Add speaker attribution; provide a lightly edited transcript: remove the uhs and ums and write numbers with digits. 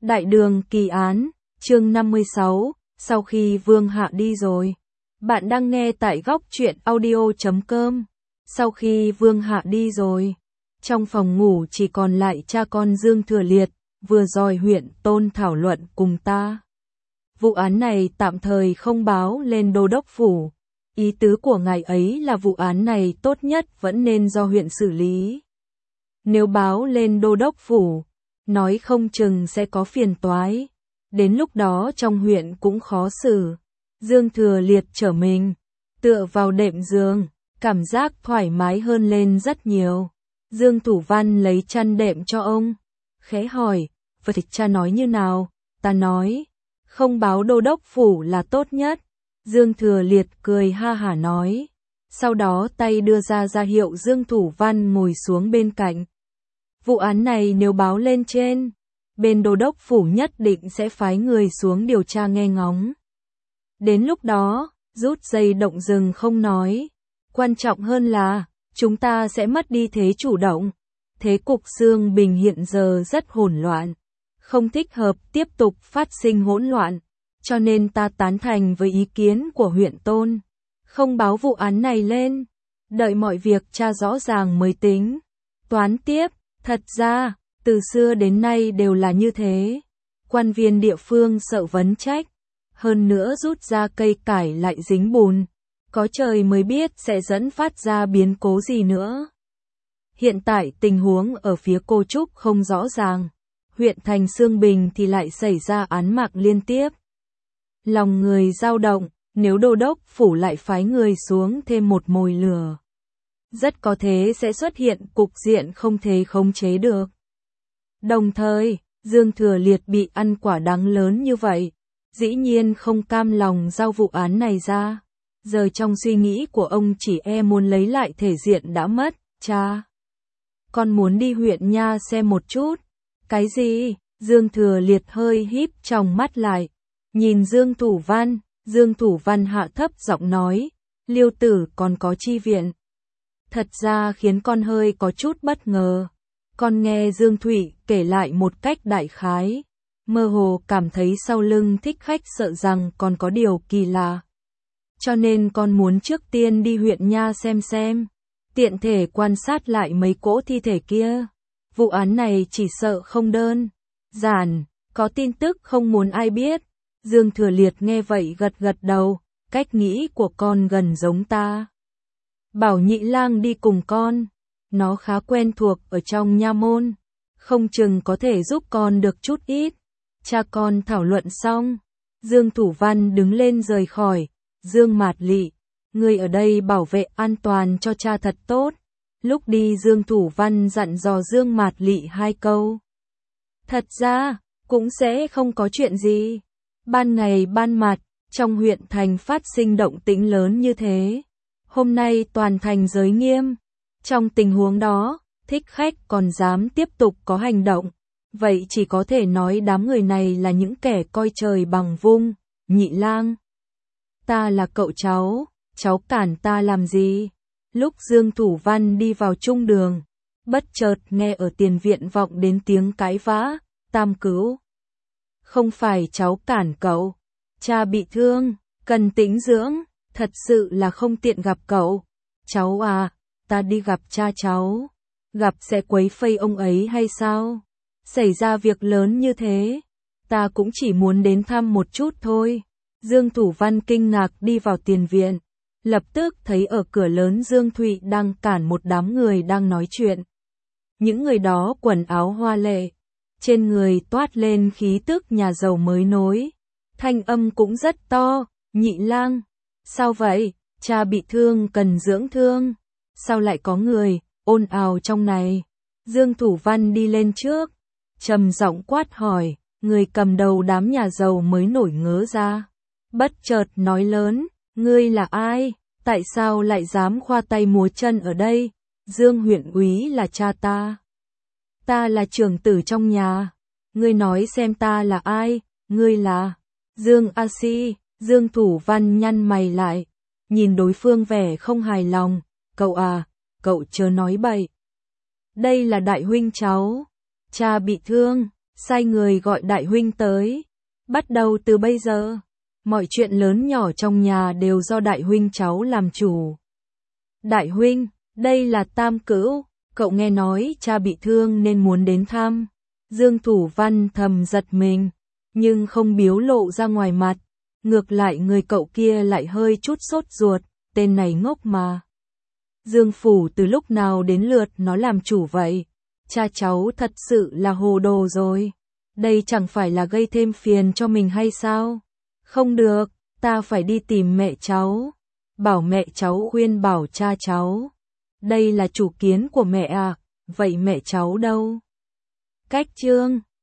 Speaker 1: Đại đường kỳ án, chương 56, sau khi Vương Hạ đi rồi. Bạn đang nghe tại góc truyện audio.com. Sau khi Vương Hạ đi rồi, trong phòng ngủ chỉ còn lại cha con Dương Thừa Liệt, vừa rồi huyện Tôn thảo luận cùng ta. Vụ án này tạm thời không báo lên đô đốc phủ. Ý tứ của ngài ấy là vụ án này tốt nhất vẫn nên do huyện xử lý. Nếu báo lên đô đốc phủ, nói không chừng sẽ có phiền toái. Đến lúc đó trong huyện cũng khó xử. Dương Thừa Liệt trở mình, tựa vào đệm giường, cảm giác thoải mái hơn lên rất nhiều. Dương Thủ Văn lấy chăn đệm cho ông, khẽ hỏi, vậy cha nói như nào? Ta nói, không báo đô đốc phủ là tốt nhất. Dương Thừa Liệt cười ha hả nói. Sau đó tay đưa ra hiệu Dương Thủ Văn ngồi xuống bên cạnh. Vụ án này nếu báo lên trên, bên đô đốc phủ nhất định sẽ phái người xuống điều tra nghe ngóng. Đến lúc đó, rút dây động rừng không nói. Quan trọng hơn là, chúng ta sẽ mất đi thế chủ động. Thế cục Dương Bình hiện giờ rất hỗn loạn. Không thích hợp tiếp tục phát sinh hỗn loạn. Cho nên ta tán thành với ý kiến của huyện Tôn. Không báo vụ án này lên. Đợi mọi việc tra rõ ràng mới tính. Toán tiếp. Thật ra, từ xưa đến nay đều là như thế. Quan viên địa phương sợ vấn trách. Hơn nữa rút ra cây cải lại dính bùn. Có trời mới biết sẽ dẫn phát ra biến cố gì nữa. Hiện tại tình huống ở phía Cô Trúc không rõ ràng. Huyện thành Xương Bình thì lại xảy ra án mạng liên tiếp. Lòng người dao động, nếu đô đốc phủ lại phái người xuống thêm một mồi lửa. Rất có thể sẽ xuất hiện cục diện không thể khống chế được. Đồng thời, Dương Thừa Liệt bị ăn quả đắng lớn như vậy, dĩ nhiên không cam lòng giao vụ án này ra. Giờ trong suy nghĩ của ông chỉ muốn lấy lại thể diện đã mất. Cha, con muốn đi huyện nha xem một chút. Cái gì? Dương Thừa Liệt hơi híp tròng mắt lại, nhìn Dương Thủ Văn. Dương Thủ Văn hạ thấp giọng nói, Liêu tử còn có chi viện. Thật ra khiến con hơi có chút bất ngờ. Con nghe Dương Thụy kể lại một cách đại khái, mơ hồ cảm thấy sau lưng thích khách sợ rằng còn có điều kỳ lạ. Cho nên con muốn trước tiên đi huyện nha xem, tiện thể quan sát lại mấy cỗ thi thể kia. Vụ án này chỉ sợ không đơn giản, có tin tức không muốn ai biết. Dương Thừa Liệt nghe vậy gật gật đầu, cách nghĩ của con gần giống ta. Bảo Nhị Lang đi cùng con, nó khá quen thuộc ở trong nha môn, không chừng có thể giúp con được chút ít. Cha con thảo luận xong, Dương Thủ Văn đứng lên rời khỏi. Dương Mạt Lị, ngươi ở đây bảo vệ an toàn cho cha thật tốt. Lúc đi Dương Thủ Văn dặn dò Dương Mạt Lị 2 câu. Thật ra, cũng sẽ không có chuyện gì. Ban ngày ban mặt, trong huyện thành phát sinh động tĩnh lớn như thế. Hôm nay toàn thành giới nghiêm. Trong tình huống đó, thích khách còn dám tiếp tục có hành động. Vậy chỉ có thể nói đám người này là những kẻ coi trời bằng vung. Nhị Lang, ta là cậu cháu cản ta làm gì? Lúc Dương Thủ Văn đi vào trung đường, bất chợt nghe ở tiền viện vọng đến tiếng cãi vã. Tam Cứu, không phải cháu cản cậu, cha bị thương, cần tĩnh dưỡng, thật sự là không tiện gặp cậu. Cháu à, ta đi gặp cha cháu, gặp sẽ quấy phây ông ấy hay sao? Xảy ra việc lớn như thế, ta cũng chỉ muốn đến thăm một chút thôi. Dương Thủ Văn kinh ngạc đi vào tiền viện, lập tức thấy ở cửa lớn Dương Thụy đang cản một đám người đang nói chuyện. Những người đó quần áo hoa lệ, trên người toát lên khí tức nhà giàu mới nối. Thanh âm cũng rất to, Nhị Lang, sao vậy? Cha bị thương cần dưỡng thương. Sao lại có người ồn ào trong này? Dương Thủ Văn đi lên trước, trầm giọng quát hỏi. Người cầm đầu đám nhà giàu mới nổi ngớ ra, bất chợt nói lớn, ngươi là ai? Tại sao lại dám khoa tay múa chân ở đây? Dương huyện úy là cha ta. Ta là trưởng tử trong nhà. Ngươi nói xem ta là ai? Ngươi là Dương A Si. Dương Thủ Văn nhăn mày lại, nhìn đối phương vẻ không hài lòng. Cậu à, cậu chớ nói bậy. Đây là đại huynh cháu. Cha bị thương, sai người gọi đại huynh tới. Bắt đầu từ bây giờ, mọi chuyện lớn nhỏ trong nhà đều do đại huynh cháu làm chủ. Đại huynh, đây là Tam Cữu, cậu nghe nói cha bị thương nên muốn đến thăm. Dương Thủ Văn thầm giật mình, nhưng không biểu lộ ra ngoài mặt. Ngược lại người cậu kia lại hơi chút sốt ruột, tên này ngốc mà. Dương Phủ từ lúc nào đến lượt nó làm chủ vậy? Cha cháu thật sự là hồ đồ rồi. Đây chẳng phải là gây thêm phiền cho mình hay sao? Không được, ta phải đi tìm mẹ cháu. Bảo mẹ cháu khuyên bảo cha cháu. Đây là chủ kiến của mẹ à, vậy mẹ cháu đâu? Cách chương